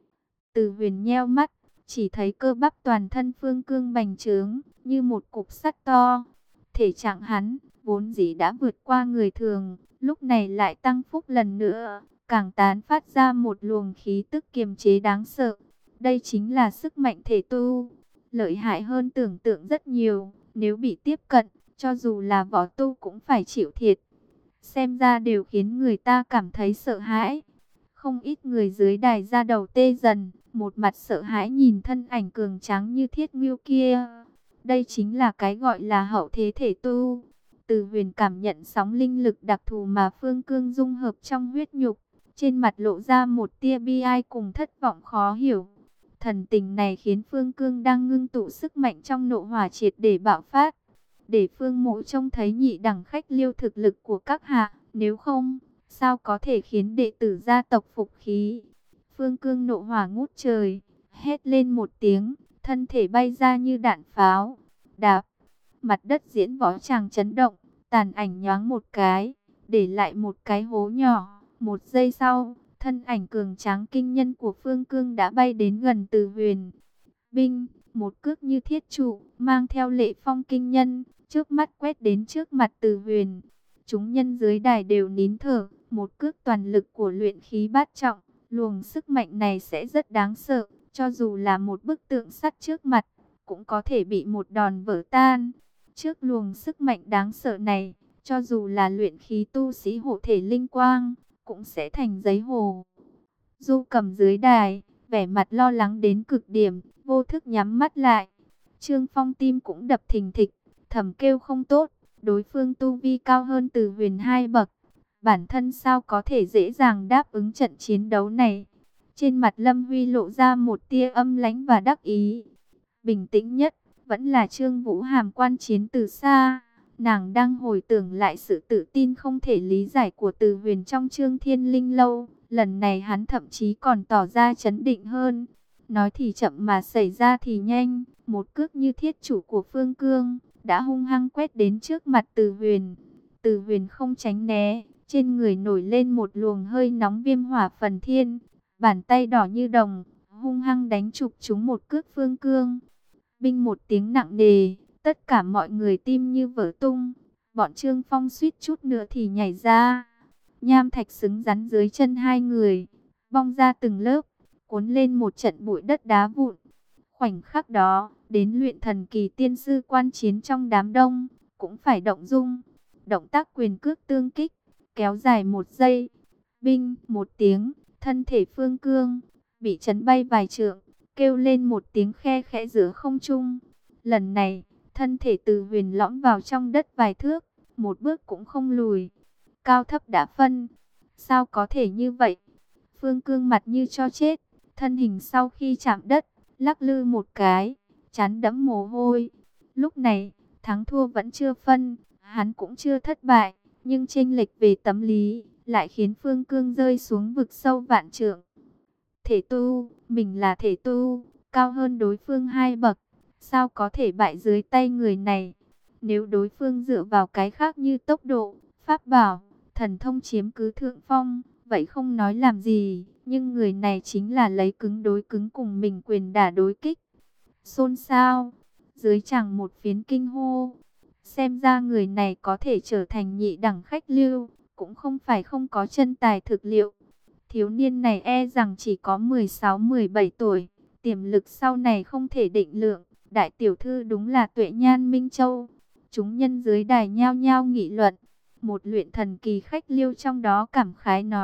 Từ Huyền nheo mắt, chỉ thấy cơ bắp toàn thân Phương Cương bành trướng, như một cục sắt to. Thể trạng hắn, vốn dĩ đã vượt qua người thường, lúc này lại tăng phúc lần nữa, càng tán phát ra một luồng khí tức kiềm chế đáng sợ. Đây chính là sức mạnh thể tu, lợi hại hơn tưởng tượng rất nhiều, nếu bị tiếp cận, cho dù là võ tu cũng phải chịu thiệt. Xem ra đều khiến người ta cảm thấy sợ hãi. Không ít người dưới đài ra đầu tê dần, một mặt sợ hãi nhìn thân ảnh cường tráng như thiết ngưu kia. Đây chính là cái gọi là hậu thế thể tu. Từ Huyền cảm nhận sóng linh lực đặc thù mà Phương Cương dung hợp trong huyết nhục, trên mặt lộ ra một tia bi ai cùng thất vọng khó hiểu. Thần tình này khiến Phương Cương đang ngưng tụ sức mạnh trong nộ hỏa triệt để bạo phát. Để Phương Mộ trông thấy nhị đẳng khách liêu thực lực của các hạ, nếu không, sao có thể khiến đệ tử gia tộc phục khí? Phương Cương nộ hỏa ngút trời, hét lên một tiếng, thân thể bay ra như đạn pháo. Đạp, mặt đất diễn võ tràng chấn động, tàn ảnh nhoáng một cái, để lại một cái hố nhỏ. Một giây sau, thân ảnh cường tráng kinh nhân của Phương Cương đã bay đến gần Từ Huyền. Binh, một cước như thiết trụ, mang theo lệ phong kinh nhân, trước mắt quét đến trước mặt Từ Huyền. Chúng nhân dưới đài đều nín thở, một cước toàn lực của luyện khí bát trọng, luồng sức mạnh này sẽ rất đáng sợ, cho dù là một bức tượng sắt trước mặt, cũng có thể bị một đòn vỡ tan. Trước luồng sức mạnh đáng sợ này, cho dù là luyện khí tu sĩ hộ thể linh quang, cũng sẽ thành giấy hồ. Du Cầm dưới đài, vẻ mặt lo lắng đến cực điểm, vô thức nhắm mắt lại. Trương Phong tim cũng đập thình thịch, thầm kêu không tốt, đối phương tu vi cao hơn Từ Huyền hai bậc, bản thân sao có thể dễ dàng đáp ứng trận chiến đấu này. Trên mặt Lâm Huy lộ ra một tia âm lãnh và đắc ý. Bình tĩnh nhất, vẫn là Trương Vũ Hàm quan chiến từ xa. Nàng đang hồi tưởng lại sự tự tin không thể lý giải của Từ Huyền trong Trương Thiên Linh Lâu. Lần này hắn thậm chí còn tỏ ra trấn định hơn. Nói thì chậm mà xảy ra thì nhanh. Một cước như thiết chủ của Phương Cương đã hung hăng quét đến trước mặt Từ Huyền. Từ Huyền không tránh né, trên người nổi lên một luồng hơi nóng viêm hỏa phần thiên. Bàn tay đỏ như đồng, hung hăng đánh chụp trúng một cước Phương Cương. Binh một tiếng nặng nề, tất cả mọi người tim như vỡ tung. Bọn Trương Phong suýt chút nữa thì nhảy ra. Nham thạch xứng rắn dưới chân hai người, bong ra từng lớp, cuốn lên một trận bụi đất đá vụn. Khoảnh khắc đó, đến luyện thần kỳ tiên sư quan chiến trong đám đông, cũng phải động dung. Động tác quyền cước tương kích, kéo dài một giây. Binh, một tiếng, thân thể Phương Cương bị chấn bay vài trượng, kêu lên một tiếng khe khẽ giữa không trung. Lần này, thân thể Từ Huyền lõm vào trong đất vài thước, một bước cũng không lùi. Cao thấp đã phân. Sao có thể như vậy? Phương Cương mặt như cho chết, thân hình sau khi chạm đất, lắc lư một cái, trán đẫm mồ hôi. Lúc này, thắng thua vẫn chưa phân, hắn cũng chưa thất bại, nhưng chênh lệch về tâm lý lại khiến Phương Cương rơi xuống vực sâu vạn trượng. Thể tu, mình là thể tu, cao hơn đối phương hai bậc, sao có thể bại dưới tay người này? Nếu đối phương dựa vào cái khác như tốc độ, pháp bảo, thần thông chiếm cứ thượng phong, vậy không nói làm gì, nhưng người này chính là lấy cứng đối cứng cùng mình quyền đả đối kích. Xôn xao, dưới chàng một phiến kinh hô, xem ra người này có thể trở thành nhị đẳng khách lưu, cũng không phải không có chân tài thực liệu. Thiếu niên này e rằng chỉ có mười sáu mười bảy tuổi, tiềm lực sau này không thể định lượng. Đại tiểu thư đúng là tuệ nhan Minh Châu. Chúng nhân dưới đài nhao nhao nghị luận. Một luyện thần kỳ khách liêu trong đó cảm khái nói,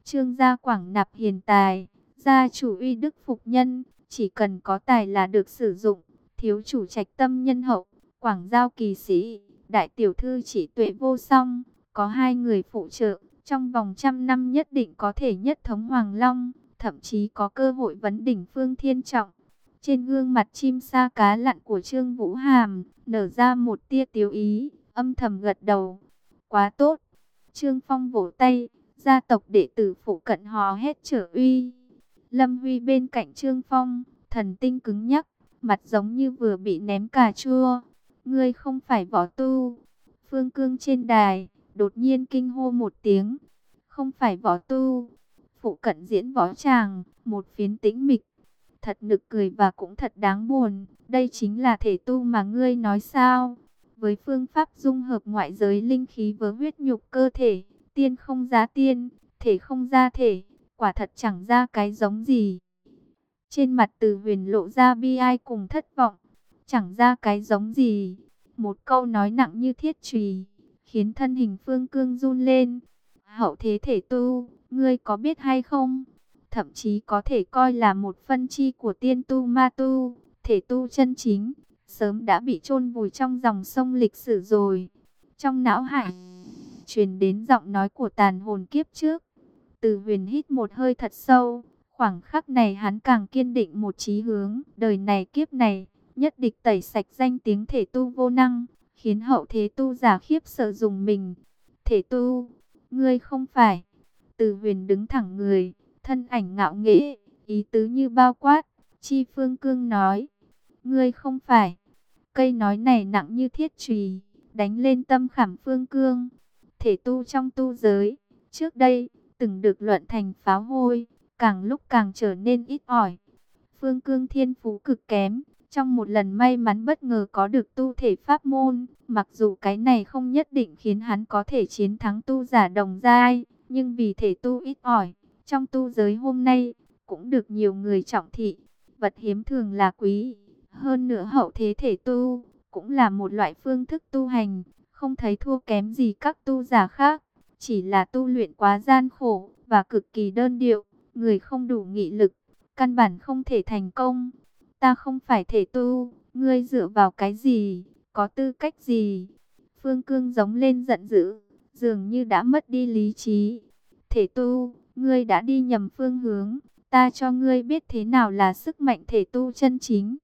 Trương gia quảng nạp hiền tài, gia chủ uy đức phục nhân, chỉ cần có tài là được sử dụng. Thiếu chủ trạch tâm nhân hậu, quảng giao kỳ sĩ, đại tiểu thư chỉ tuệ vô song, có hai người phụ trợ, trong vòng trăm năm nhất định có thể nhất thống Hoàng Long, thậm chí có cơ hội vấn đỉnh Phương Thiên Trọng. Trên gương mặt chim sa cá lặn của Trương Vũ Hàm nở ra một tia tiếu ý, âm thầm gật đầu. Quá tốt. Trương Phong vỗ tay, gia tộc đệ tử phụ cận hò hét trở uy. Lâm Huy bên cạnh Trương Phong, thần tinh cứng nhắc, mặt giống như vừa bị ném cà chua. Ngươi không phải võ tu. Phương Cương trên đài, đột nhiên kinh hô một tiếng. Không phải võ tu. Phụ cận diễn võ tràng, một phiến tĩnh mịch. Thật nực cười và cũng thật đáng buồn. Đây chính là thể tu mà ngươi nói sao? Với phương pháp dung hợp ngoại giới linh khí với huyết nhục cơ thể, tiên không ra tiên, thể không ra thể, quả thật chẳng ra cái giống gì. Trên mặt Từ Huyền lộ ra bi ai cùng thất vọng, chẳng ra cái giống gì. Một câu nói nặng như thiết chùy, khiến thân hình Phương Cương run lên. Hậu thế thể tu, ngươi có biết hay không? Thậm chí có thể coi là một phân chi của tiên tu ma tu, thể tu chân chính, sớm đã bị chôn vùi trong dòng sông lịch sử rồi. Trong não hải truyền đến giọng nói của tàn hồn kiếp trước. Từ Huyền hít một hơi thật sâu, khoảng khắc này hắn càng kiên định một chí hướng, đời này kiếp này, nhất địch tẩy sạch danh tiếng thể tu vô năng, khiến hậu thế tu giả khiếp sợ dùng mình. Thể tu, ngươi không phải. Từ Huyền đứng thẳng người, thân ảnh ngạo nghễ, ý tứ như bao quát. Chi Phương Cương nói, ngươi không phải. Cây nói này nặng như thiết chùy, đánh lên tâm khảm Phương Cương. Thể tu trong tu giới, trước đây, từng được luận thành pháo hôi, càng lúc càng trở nên ít ỏi. Phương Cương thiên phú cực kém, trong một lần may mắn bất ngờ có được tu thể pháp môn, mặc dù cái này không nhất định khiến hắn có thể chiến thắng tu giả đồng giai, nhưng vì thể tu ít ỏi, trong tu giới hôm nay, cũng được nhiều người trọng thị. Vật hiếm thường là quý, hơn nữa hậu thế thể tu, cũng là một loại phương thức tu hành, không thấy thua kém gì các tu giả khác, chỉ là tu luyện quá gian khổ, và cực kỳ đơn điệu, người không đủ nghị lực, căn bản không thể thành công. Ta không phải thể tu, ngươi dựa vào cái gì, có tư cách gì? Phương Cương giống lên giận dữ, dường như đã mất đi lý trí. Thể tu, ngươi đã đi nhầm phương hướng, ta cho ngươi biết thế nào là sức mạnh thể tu chân chính.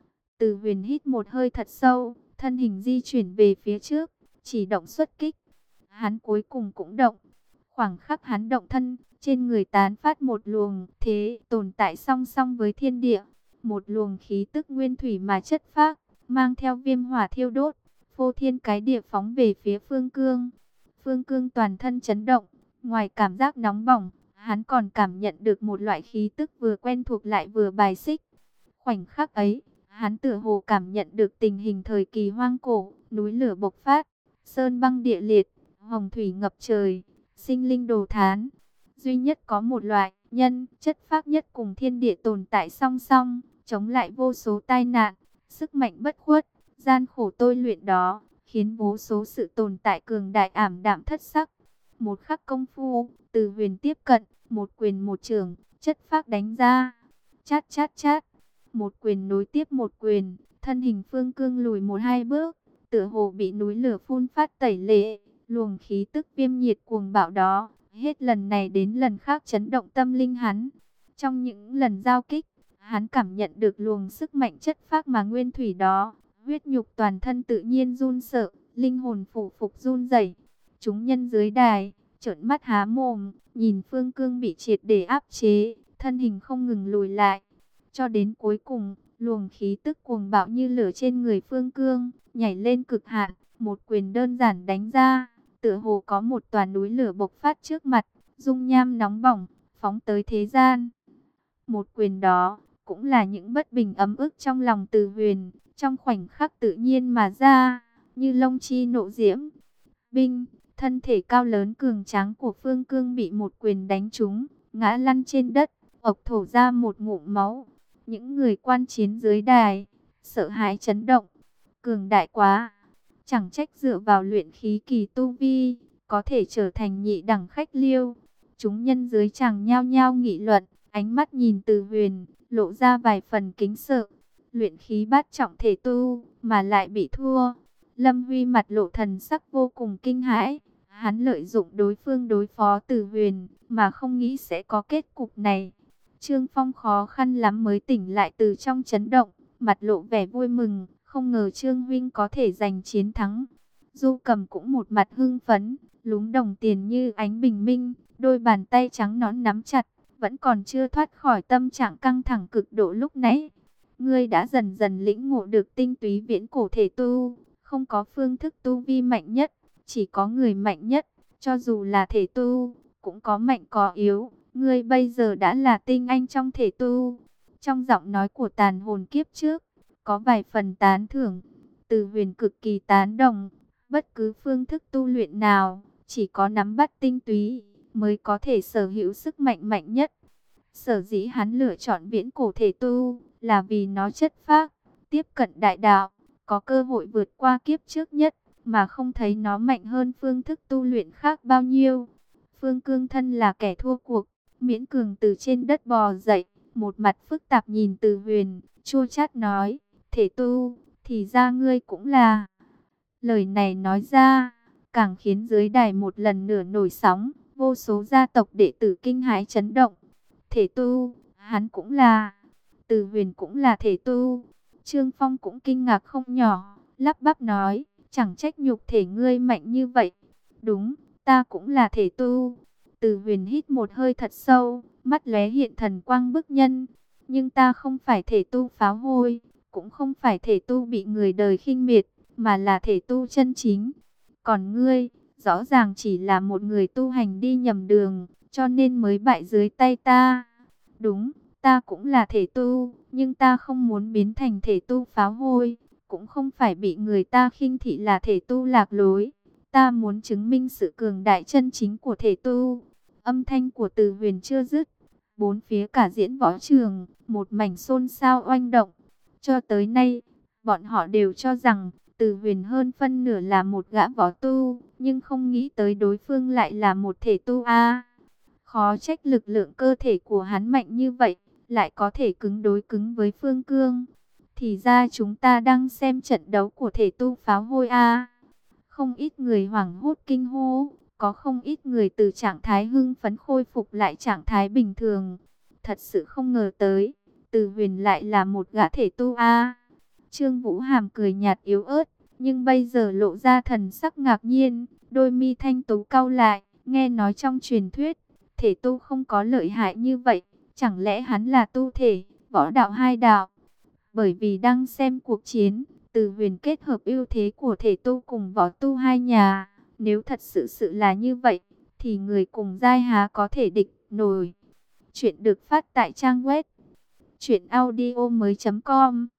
Từ Huyền hít một hơi thật sâu, thân hình di chuyển về phía trước, chỉ động xuất kích. Hắn cuối cùng cũng động. Khoảng khắc hắn động thân, trên người tán phát một luồng thế tồn tại song song với thiên địa. Một luồng khí tức nguyên thủy mà chất phác, mang theo viêm hỏa thiêu đốt, phô thiên cái địa phóng về phía Phương Cương. Phương Cương toàn thân chấn động, ngoài cảm giác nóng bỏng, hắn còn cảm nhận được một loại khí tức vừa quen thuộc lại vừa bài xích. Khoảnh khắc ấy, hắn tựa hồ cảm nhận được tình hình thời kỳ hoang cổ, núi lửa bộc phát, sơn băng địa liệt, hồng thủy ngập trời, sinh linh đồ thán. Duy nhất có một loại nhân chất phác nhất cùng thiên địa tồn tại song song, chống lại vô số tai nạn, sức mạnh bất khuất, gian khổ tôi luyện đó, khiến vô số sự tồn tại cường đại ảm đạm thất sắc. Một khắc công phu, Từ Huyền tiếp cận, một quyền một chưởng, chất phác đánh ra. Chát chát chát, một quyền nối tiếp một quyền, thân hình Phương Cương lùi một hai bước, tựa hồ bị núi lửa phun phát tẩy lệ, luồng khí tức viêm nhiệt cuồng bạo đó, hết lần này đến lần khác chấn động tâm linh hắn. Trong những lần giao kích, hắn cảm nhận được luồng sức mạnh chất phác mà nguyên thủy đó, huyết nhục toàn thân tự nhiên run sợ, linh hồn phủ phục run rẩy. Chúng nhân dưới đài, trợn mắt há mồm, nhìn Phương Cương bị triệt để áp chế, thân hình không ngừng lùi lại. Cho đến cuối cùng, luồng khí tức cuồng bạo như lửa trên người Phương Cương, nhảy lên cực hạn, một quyền đơn giản đánh ra, tựa hồ có một tòa núi lửa bộc phát trước mặt, dung nham nóng bỏng, phóng tới thế gian. Một quyền đó, cũng là những bất bình ấm ức trong lòng Từ Huyền, trong khoảnh khắc tự nhiên mà ra, như lông chi nộ diễm. Binh, thân thể cao lớn cường tráng của Phương Cương bị một quyền đánh trúng, ngã lăn trên đất, ộc thổ ra một ngụm máu. Những người quan chiến dưới đài, sợ hãi chấn động, cường đại quá. Chẳng trách dựa vào luyện khí kỳ tu vi, có thể trở thành nhị đẳng khách liêu. Chúng nhân dưới chàng nhao nhao nghị luận, ánh mắt nhìn Từ Huyền, lộ ra vài phần kính sợ. Luyện khí bát trọng thể tu, mà lại bị thua. Lâm Huy mặt lộ thần sắc vô cùng kinh hãi. Hắn lợi dụng đối phương đối phó Từ Huyền, mà không nghĩ sẽ có kết cục này. Trương Phong khó khăn lắm mới tỉnh lại từ trong chấn động, mặt lộ vẻ vui mừng, không ngờ Trương Huynh có thể giành chiến thắng. Du Cầm cũng một mặt hưng phấn, lúm đồng tiền như ánh bình minh, đôi bàn tay trắng nõn nắm chặt, vẫn còn chưa thoát khỏi tâm trạng căng thẳng cực độ lúc nãy. Ngươi đã dần dần lĩnh ngộ được tinh túy viễn cổ thể tu, không có phương thức tu vi mạnh nhất, chỉ có người mạnh nhất, cho dù là thể tu, cũng có mạnh có yếu. Ngươi bây giờ đã là tinh anh trong thể tu. Trong giọng nói của tàn hồn kiếp trước, có vài phần tán thưởng. Từ Huyền cực kỳ tán đồng, bất cứ phương thức tu luyện nào, chỉ có nắm bắt tinh túy, mới có thể sở hữu sức mạnh mạnh nhất. Sở dĩ hắn lựa chọn viễn cổ thể tu, là vì nó chất phác, tiếp cận đại đạo, có cơ hội vượt qua kiếp trước nhất, mà không thấy nó mạnh hơn phương thức tu luyện khác bao nhiêu. Phương Cương thân là kẻ thua cuộc, miễn cường từ trên đất bò dậy, một mặt phức tạp nhìn Từ Huyền, chua chát nói, thể tu, thì ra ngươi cũng là. Lời này nói ra, càng khiến dưới đài một lần nửa nổi sóng, vô số gia tộc đệ tử kinh hãi chấn động. Thể tu, hắn cũng là. Từ Huyền cũng là thể tu. Trương Phong cũng kinh ngạc không nhỏ, lắp bắp nói, chẳng trách nhục thể ngươi mạnh như vậy. Đúng, ta cũng là thể tu. Từ Huyền hít một hơi thật sâu, mắt lóe hiện thần quang bức nhân. Nhưng ta không phải thể tu pháo hôi, cũng không phải thể tu bị người đời khinh miệt, mà là thể tu chân chính. Còn ngươi, rõ ràng chỉ là một người tu hành đi nhầm đường, cho nên mới bại dưới tay ta. Đúng, ta cũng là thể tu, nhưng ta không muốn biến thành thể tu pháo hôi, cũng không phải bị người ta khinh thị là thể tu lạc lối. Ta muốn chứng minh sự cường đại chân chính của thể tu. Âm thanh của Từ Huyền chưa dứt, bốn phía cả diễn võ trường, một mảnh xôn xao oanh động. Cho tới nay, bọn họ đều cho rằng Từ Huyền hơn phân nửa là một gã võ tu, nhưng không nghĩ tới đối phương lại là một thể tu a. Khó trách lực lượng cơ thể của hắn mạnh như vậy, lại có thể cứng đối cứng với Phương Cương. Thì ra chúng ta đang xem trận đấu của thể tu pháo hôi a. Không ít người hoảng hốt kinh hô, có không ít người từ trạng thái hưng phấn khôi phục lại trạng thái bình thường. Thật sự không ngờ tới, Từ Huyền lại là một gã thể tu a. Trương Vũ Hàm cười nhạt yếu ớt, nhưng bây giờ lộ ra thần sắc ngạc nhiên, đôi mi thanh tú cau lại, nghe nói trong truyền thuyết, thể tu không có lợi hại như vậy, chẳng lẽ hắn là tu thể, võ đạo hai đạo? Bởi vì đang xem cuộc chiến, Từ Huyền kết hợp ưu thế của thể tu cùng võ tu hai nhà, nếu thật sự sự là như vậy, thì người cùng giai há có thể địch nổi. Chuyện được phát tại trang web truyện audio mới chấm com.